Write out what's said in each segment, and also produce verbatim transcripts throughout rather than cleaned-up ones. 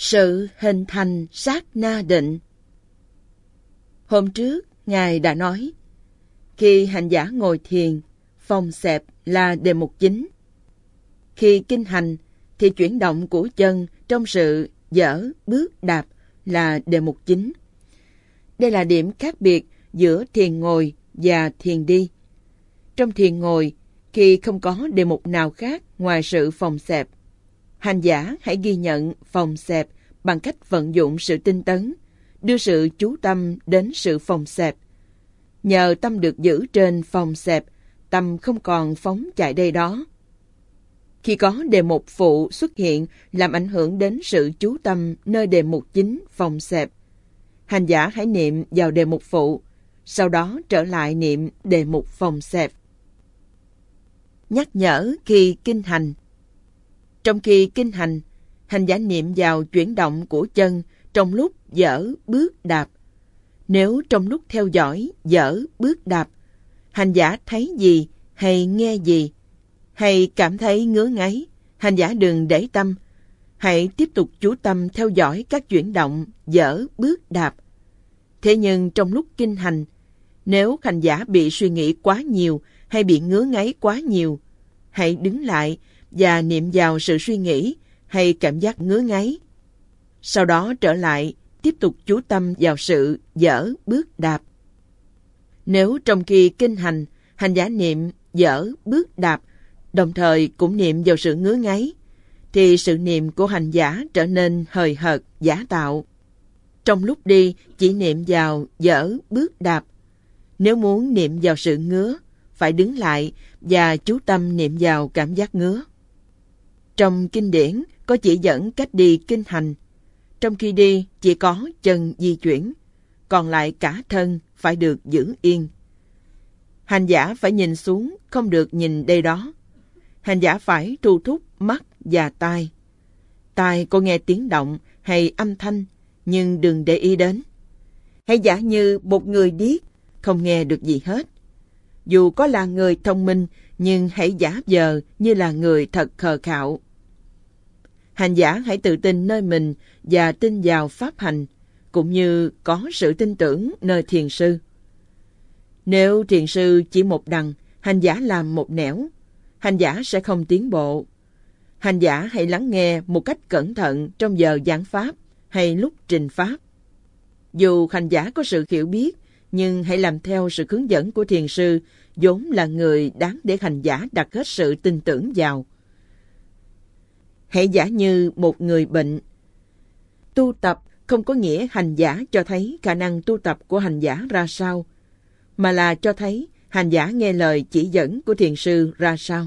Sự hình thành sát na định. Hôm trước, Ngài đã nói, khi hành giả ngồi thiền, phòng xẹp là đề mục chính. Khi kinh hành, thì chuyển động của chân trong sự dở, bước, đạp là đề mục chính. Đây là điểm khác biệt giữa thiền ngồi và thiền đi. Trong thiền ngồi, khi không có đề mục nào khác ngoài sự phòng xẹp, hành giả hãy ghi nhận phòng xẹp bằng cách vận dụng sự tinh tấn, đưa sự chú tâm đến sự phòng xẹp. Nhờ tâm được giữ trên phòng xẹp, tâm không còn phóng chạy đây đó. Khi có đề mục phụ xuất hiện làm ảnh hưởng đến sự chú tâm nơi đề mục chính phòng xẹp, hành giả hãy niệm vào đề mục phụ, sau đó trở lại niệm đề mục phòng xẹp. Nhắc nhở khi kinh hành. Trong khi kinh hành, hành giả niệm vào chuyển động của chân trong lúc dở, bước, đạp. Nếu trong lúc theo dõi dở, bước, đạp, hành giả thấy gì hay nghe gì, hay cảm thấy ngứa ngáy, hành giả đừng để tâm. Hãy tiếp tục chú tâm theo dõi các chuyển động dở, bước, đạp. Thế nhưng trong lúc kinh hành, nếu hành giả bị suy nghĩ quá nhiều hay bị ngứa ngáy quá nhiều, hãy đứng lại và niệm vào sự suy nghĩ hay cảm giác ngứa ngáy. Sau đó trở lại, tiếp tục chú tâm vào sự dở, bước, đạp. Nếu trong khi kinh hành, hành giả niệm dở, bước, đạp, đồng thời cũng niệm vào sự ngứa ngáy, thì sự niệm của hành giả trở nên hời hợt, giả tạo. Trong lúc đi, chỉ niệm vào dở, bước, đạp. Nếu muốn niệm vào sự ngứa, phải đứng lại và chú tâm niệm vào cảm giác ngứa. Trong kinh điển có chỉ dẫn cách đi kinh hành. Trong khi đi chỉ có chân di chuyển, còn lại cả thân phải được giữ yên. Hành giả phải nhìn xuống, không được nhìn đây đó. Hành giả phải thu thúc mắt và tai. Tai có nghe tiếng động hay âm thanh, nhưng đừng để ý đến. Hãy giả như một người điếc, không nghe được gì hết. Dù có là người thông minh, nhưng hãy giả vờ như là người thật khờ khạo. Hành giả hãy tự tin nơi mình và tin vào pháp hành, cũng như có sự tin tưởng nơi thiền sư. Nếu thiền sư chỉ một đằng, hành giả làm một nẻo, hành giả sẽ không tiến bộ. Hành giả hãy lắng nghe một cách cẩn thận trong giờ giảng pháp hay lúc trình pháp. Dù hành giả có sự hiểu biết, nhưng hãy làm theo sự hướng dẫn của thiền sư, vốn là người đáng để hành giả đặt hết sự tin tưởng vào. Hãy giả như một người bệnh. Tu tập không có nghĩa hành giả cho thấy khả năng tu tập của hành giả ra sao, mà là cho thấy hành giả nghe lời chỉ dẫn của thiền sư ra sao.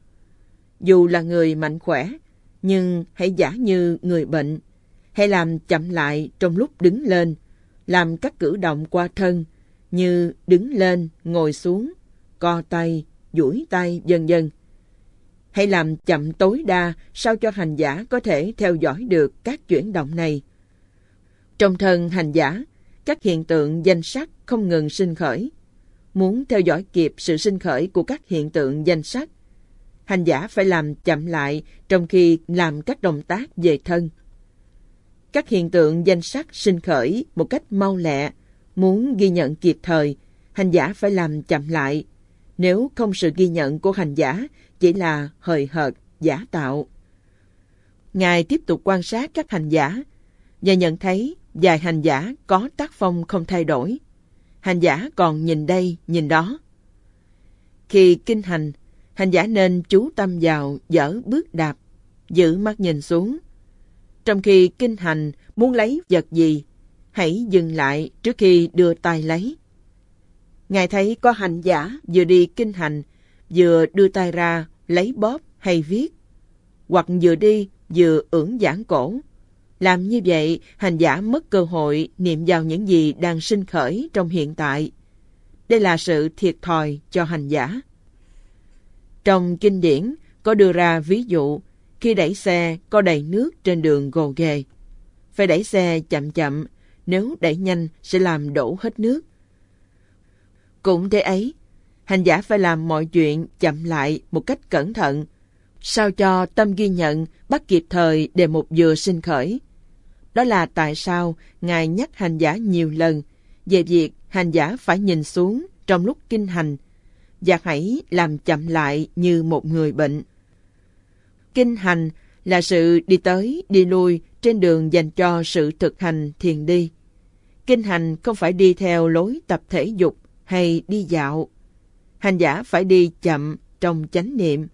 Dù là người mạnh khỏe, nhưng hãy giả như người bệnh. Hãy làm chậm lại trong lúc đứng lên, làm các cử động qua thân như đứng lên, ngồi xuống, co tay, duỗi tay, vân vân. Hãy làm chậm tối đa sao cho hành giả có thể theo dõi được các chuyển động này. Trong thân hành giả, các hiện tượng danh sắc không ngừng sinh khởi. Muốn theo dõi kịp sự sinh khởi của các hiện tượng danh sắc, hành giả phải làm chậm lại trong khi làm các động tác về thân. Các hiện tượng danh sắc sinh khởi một cách mau lẹ. Muốn ghi nhận kịp thời, hành giả phải làm chậm lại. Nếu không, sự ghi nhận của hành giả chỉ là hời hợt, giả tạo. Ngài tiếp tục quan sát các hành giả và nhận thấy vài hành giả có tác phong không thay đổi. Hành giả còn nhìn đây, nhìn đó. Khi kinh hành, hành giả nên chú tâm vào dở, bước, đạp, giữ mắt nhìn xuống. Trong khi kinh hành muốn lấy vật gì, hãy dừng lại trước khi đưa tay lấy. Ngài thấy có hành giả vừa đi kinh hành, vừa đưa tay ra lấy bóp hay viết, hoặc vừa đi vừa ưỡn giãn cổ. Làm như vậy, hành giả mất cơ hội niệm vào những gì đang sinh khởi trong hiện tại. Đây là sự thiệt thòi cho hành giả. Trong kinh điển có đưa ra ví dụ khi đẩy xe có đầy nước trên đường gồ ghề. Phải đẩy xe chậm chậm, nếu đẩy nhanh sẽ làm đổ hết nước. Cũng thế ấy, hành giả phải làm mọi chuyện chậm lại một cách cẩn thận, sao cho tâm ghi nhận bắt kịp thời đề mục vừa sinh khởi. Đó là tại sao Ngài nhắc hành giả nhiều lần về việc hành giả phải nhìn xuống trong lúc kinh hành và hãy làm chậm lại như một người bệnh. Kinh hành là sự đi tới, đi lui trên đường dành cho sự thực hành thiền đi. Kinh hành không phải đi theo lối tập thể dục hay đi dạo. Hành giả phải đi chậm trong chánh niệm.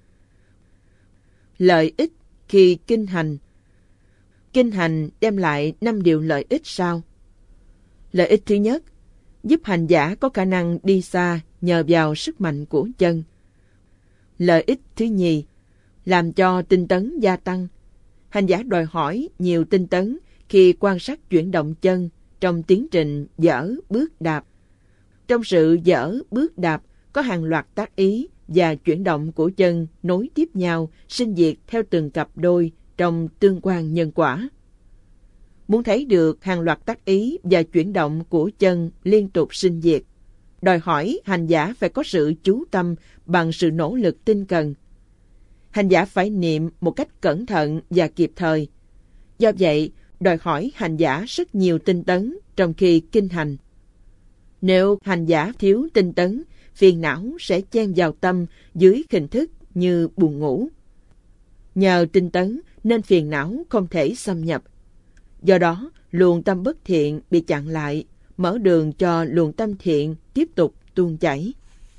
Lợi ích khi kinh hành. Kinh hành đem lại năm điều lợi ích sau. Lợi ích thứ nhất, giúp hành giả có khả năng đi xa nhờ vào sức mạnh của chân. Lợi ích thứ nhì, làm cho tinh tấn gia tăng. Hành giả đòi hỏi nhiều tinh tấn khi quan sát chuyển động chân trong tiến trình dở bước đạp. Trong sự dở bước đạp có hàng loạt tác ý và chuyển động của chân nối tiếp nhau, sinh diệt theo từng cặp đôi trong tương quan nhân quả. Muốn thấy được hàng loạt tác ý và chuyển động của chân liên tục sinh diệt, đòi hỏi hành giả phải có sự chú tâm bằng sự nỗ lực tinh cần. Hành giả phải niệm một cách cẩn thận và kịp thời. Do vậy, đòi hỏi hành giả rất nhiều tinh tấn trong khi kinh hành. Nếu hành giả thiếu tinh tấn, phiền não sẽ chen vào tâm dưới hình thức như buồn ngủ. Nhờ tinh tấn nên phiền não không thể xâm nhập. Do đó, luồng tâm bất thiện bị chặn lại, mở đường cho luồng tâm thiện tiếp tục tuôn chảy.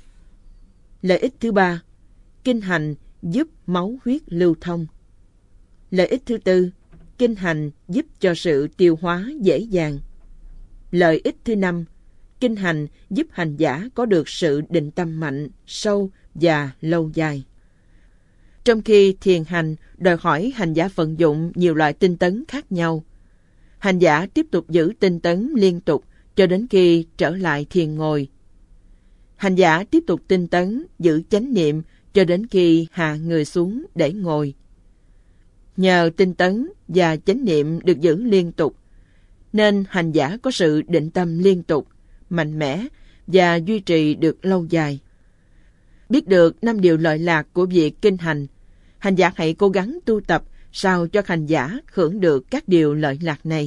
Lợi ích thứ ba, kinh hành giúp máu huyết lưu thông. Lợi ích thứ tư, kinh hành giúp cho sự tiêu hóa dễ dàng. Lợi ích thứ năm, kinh hành giúp hành giả có được sự định tâm mạnh, sâu và lâu dài. Trong khi thiền hành đòi hỏi hành giả vận dụng nhiều loại tinh tấn khác nhau, hành giả tiếp tục giữ tinh tấn liên tục cho đến khi trở lại thiền ngồi. Hành giả tiếp tục tinh tấn giữ chánh niệm cho đến khi hạ người xuống để ngồi. Nhờ tinh tấn và chánh niệm được giữ liên tục, nên hành giả có sự định tâm liên tục, mạnh mẽ và duy trì được lâu dài. Biết được năm điều lợi lạc của việc kinh hành, hành giả hãy cố gắng tu tập sao cho hành giả hưởng được các điều lợi lạc này.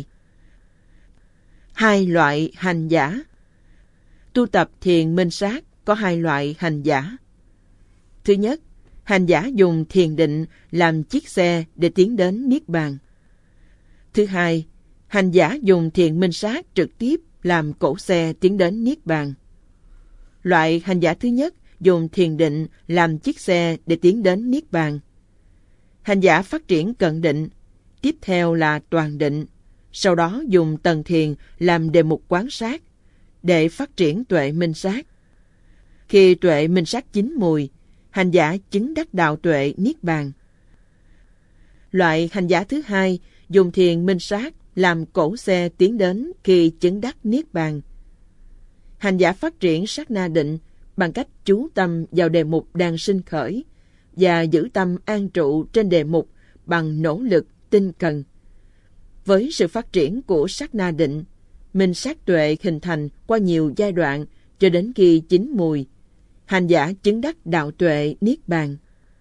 Hai loại hành giả. Tu tập thiền minh sát có hai loại hành giả. Thứ nhất, hành giả dùng thiền định làm chiếc xe để tiến đến Niết Bàn. Thứ hai, hành giả dùng thiền minh sát trực tiếp làm cỗ xe tiến đến Niết Bàn. Loại hành giả thứ nhất dùng thiền định làm chiếc xe để tiến đến Niết Bàn. Hành giả phát triển cận định, tiếp theo là toàn định, sau đó dùng tầng thiền làm đề mục quán sát để phát triển tuệ minh sát. Khi tuệ minh sát chín mùi, hành giả chứng đắc đạo tuệ Niết Bàn. Loại hành giả thứ hai dùng thiền minh sát làm cỗ xe tiến đến khi chứng đắc Niết Bàn. Hành giả phát triển sát na định bằng cách chú tâm vào đề mục đang sinh khởi và giữ tâm an trụ trên đề mục bằng nỗ lực tinh cần. Với sự phát triển của sát na định, minh sát tuệ hình thành qua nhiều giai đoạn cho đến khi chín mùi, hành giả chứng đắc đạo tuệ Niết Bàn.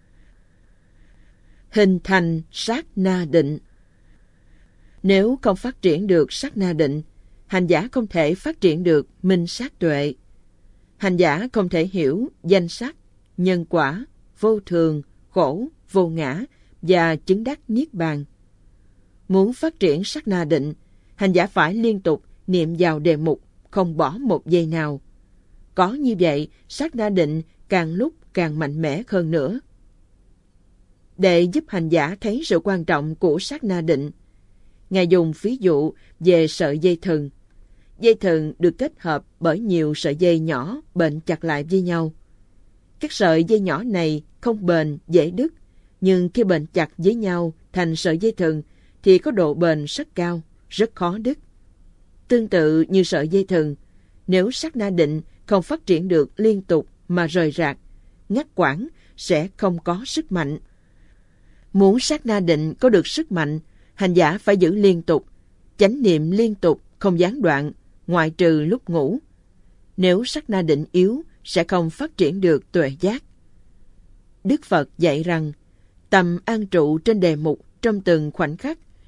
Hình thành sát na định. Nếu không phát triển được sát na định, hành giả không thể phát triển được minh sát tuệ. Hành giả không thể hiểu danh sắc, nhân quả, vô thường, khổ, vô ngã và chứng đắc Niết Bàn. Muốn phát triển sát na định, hành giả phải liên tục niệm vào đề mục, không bỏ một giây nào. Có như vậy, sát na định càng lúc càng mạnh mẽ hơn nữa. Để giúp hành giả thấy sự quan trọng của sát na định, Ngài dùng ví dụ về sợi dây thừng. Dây thừng được kết hợp bởi nhiều sợi dây nhỏ bện chặt lại với nhau. Các sợi dây nhỏ này không bền, dễ đứt, nhưng khi bện chặt với nhau thành sợi dây thừng thì có độ bền rất cao, rất khó đứt. Tương tự như sợi dây thừng, nếu sát na định không phát triển được liên tục mà rời rạc, ngắt quãng sẽ không có sức mạnh. Muốn sát na định có được sức mạnh, hành giả phải giữ liên tục, chánh niệm liên tục, không gián đoạn, ngoại trừ lúc ngủ. Nếu sát na định yếu, sẽ không phát triển được tuệ giác. Đức Phật dạy rằng, tâm an trụ trên đề mục trong từng khoảnh khắc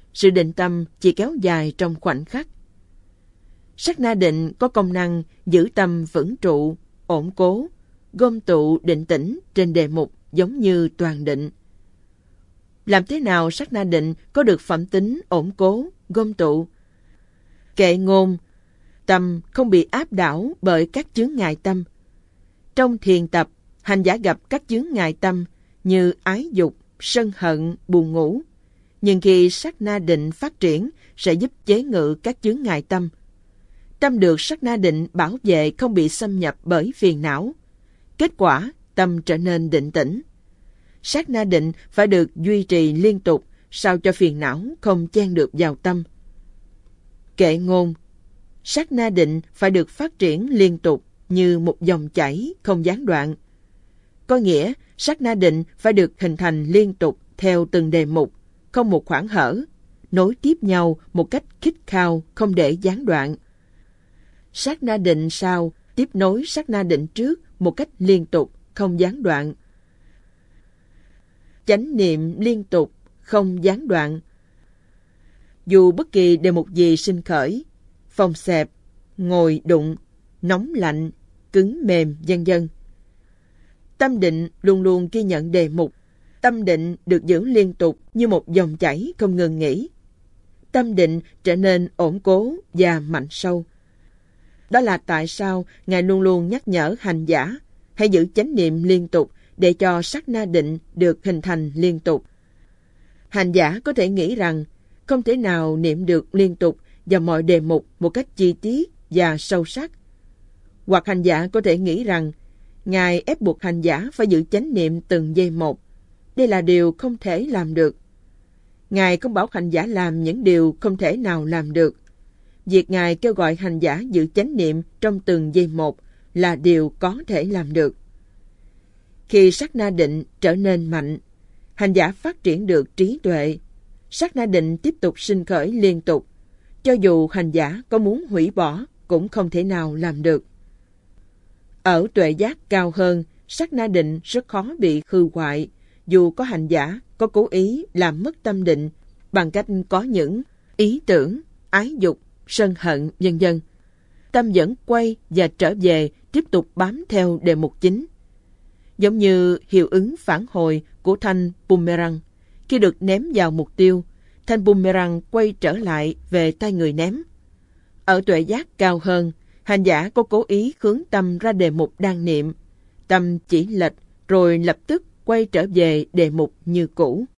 sự định tâm chỉ kéo dài trong khoảnh khắc. Sát na định có công năng giữ tâm vững trụ, ổn cố, gom tụ định tĩnh trên đề mục giống như toàn định. Làm thế nào sát na định có được phẩm tính ổn cố, gom tụ? Kệ ngôn, tâm không bị áp đảo bởi các chướng ngại tâm. Trong thiền tập, hành giả gặp các chướng ngại tâm như ái dục, sân hận, buồn ngủ. Nhưng khi sát na định phát triển sẽ giúp chế ngự các chướng ngại tâm. Tâm được sát na định bảo vệ không bị xâm nhập bởi phiền não. Kết quả, tâm trở nên định tĩnh. Sát na định phải được duy trì liên tục sao cho phiền não không chen được vào tâm. Kệ ngôn, sát na định phải được phát triển liên tục như một dòng chảy không gián đoạn. Có nghĩa, sát na định phải được hình thành liên tục theo từng đề mục, không một khoảng hở, nối tiếp nhau một cách khít khao không để gián đoạn. Sát na định sau tiếp nối sát na định trước một cách liên tục, không gián đoạn. Chánh niệm liên tục, không gián đoạn. Dù bất kỳ đề mục gì sinh khởi, phòng xẹp, ngồi đụng, nóng lạnh, cứng mềm, vân vân. Tâm định luôn luôn ghi nhận đề mục. Tâm định được giữ liên tục như một dòng chảy không ngừng nghỉ. Tâm định trở nên ổn cố và mạnh sâu. Đó là tại sao Ngài luôn luôn nhắc nhở hành giả hãy giữ chánh niệm liên tục để cho sát na định được hình thành liên tục. Hành giả có thể nghĩ rằng không thể nào niệm được liên tục vào mọi đề mục một cách chi tiết và sâu sắc. Hoặc hành giả có thể nghĩ rằng Ngài ép buộc hành giả phải giữ chánh niệm từng giây một. Đây là điều không thể làm được. Ngài không bảo hành giả làm những điều không thể nào làm được. Việc Ngài kêu gọi hành giả giữ chánh niệm trong từng giây một là điều có thể làm được. Khi sát na định trở nên mạnh, hành giả phát triển được trí tuệ. Sát na định tiếp tục sinh khởi liên tục. Cho dù hành giả có muốn hủy bỏ, cũng không thể nào làm được. Ở tuệ giác cao hơn, sát na định rất khó bị hư hoại, dù có hành giả có cố ý làm mất tâm định bằng cách có những ý tưởng, ái dục, sân hận, vân vân. Tâm vẫn quay và trở về, tiếp tục bám theo đề mục chính. Giống như hiệu ứng phản hồi của thanh boomerang. Khi được ném vào mục tiêu, thanh boomerang quay trở lại về tay người ném. Ở tuệ giác cao hơn, hành giả có cố ý hướng tâm ra đề mục đang niệm. Tâm chỉ lệch rồi lập tức quay trở về đề mục như cũ.